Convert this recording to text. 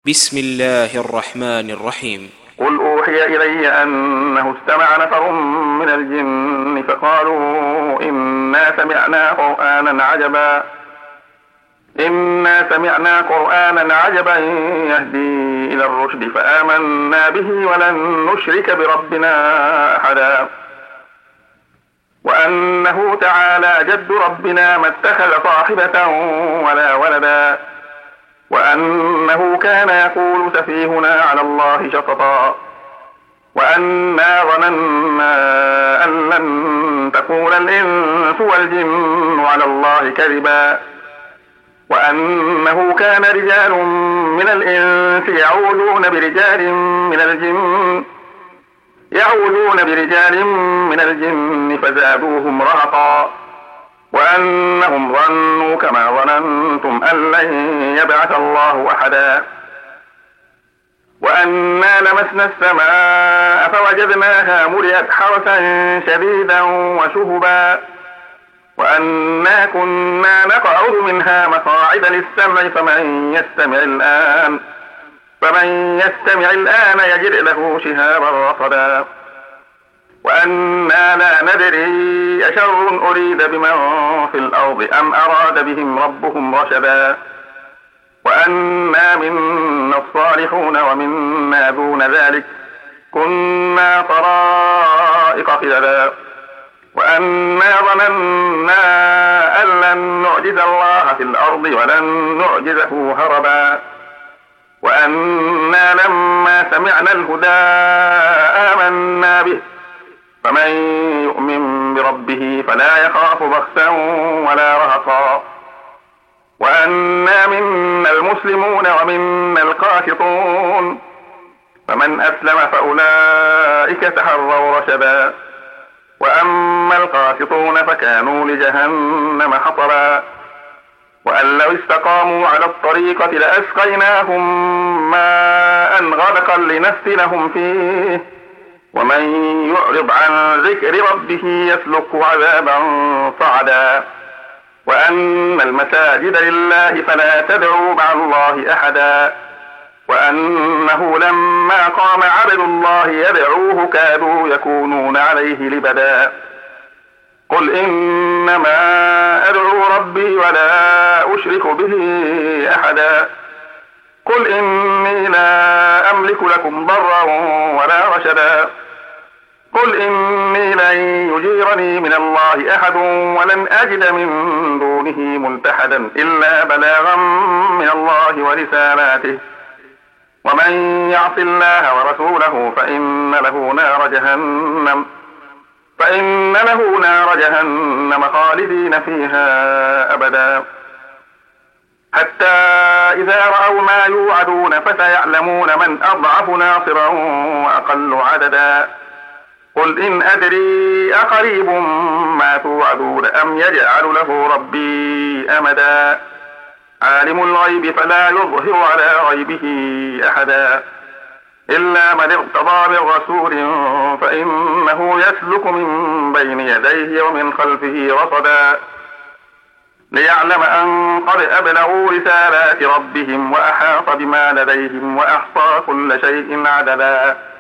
بسم الله الرحمن الرحيم. قل أوحي إلي أنه استمع نفر من الجن فقالوا إنا سمعنا قرآنا عجبا يهدي إلى الرشد فآمنا به ولن نشرك بربنا أحدا وأنه تعالى جد ربنا ما اتخذ صاحبة ولا ولدا وأنه كان يقول سفيهنا على الله شططا وأنا ظننا أن لن تقول الإنس والجن على الله كذبا وأنه كان رجال من الإنس يعوذون برجال من الجن فزادوهم رهقا وأنهم ظنوا كما ظننتم أن لن يبعث الله أحدا وأنا لمسنا السماء فوجدناها ملئت حرسا شديدا وشهبا وأنا كنا نقعد منها مقاعد للسمع فمن يستمع الآن يجد له شهابا رصدا وأنا لا ندري أشر أريد بمن في الأرض أم أراد بهم ربهم رشدا وأنا منا الصالحون ومنا دون ذلك كنا طرائق قددا وأنا ظننا أن لن نعجز الله في الأرض ولن نعجزه هربا وأنا لما سمعنا الهدى آمنا به فمن يؤمن بربه فلا يخاف بخسا ولا رهقا وأنا منا المسلمون ومنا القاسطون فمن أسلم فأولئك تحروا رشدا وأما القاسطون فكانوا لجهنم حطبا وأن لو استقاموا على الطريقة لأسقيناهم ماء غدقا لنفتنهم فيه ومن يعرض عن ذكر ربه يسلكه عذابا صعدا وأن المساجد لله فلا تدعوا مع الله أحدا وأنه لما قام عبد الله يدعوه كادوا يكونون عليه لبدا قل إنما أدعو ربي ولا أشرك به أحدا قل إني لا أملك لكم ضرا ولا رشدا قل إني لن يجيرني من الله أحد ولن أجد من دونه ملتحدا إلا بلاغا من الله ورسالاته ومن يعص الله ورسوله فإن له نار جهنم خالدين فيها أبدا حتى إذا رأوا ما يوعدون فسيعلمون من أضعف ناصرا وأقل عددا قل إن أدري أقريب ما توعدون أم يجعل له ربي أمدا عالم الغيب فلا يظهر على غيبه أحدا إلا من ارتضى من رسول فإنه يسلك من بين يديه ومن خلفه رصدا ليعلم أن قد أبلغوا رسالات ربهم وأحاط بما لديهم وأحصى كل شيء عددا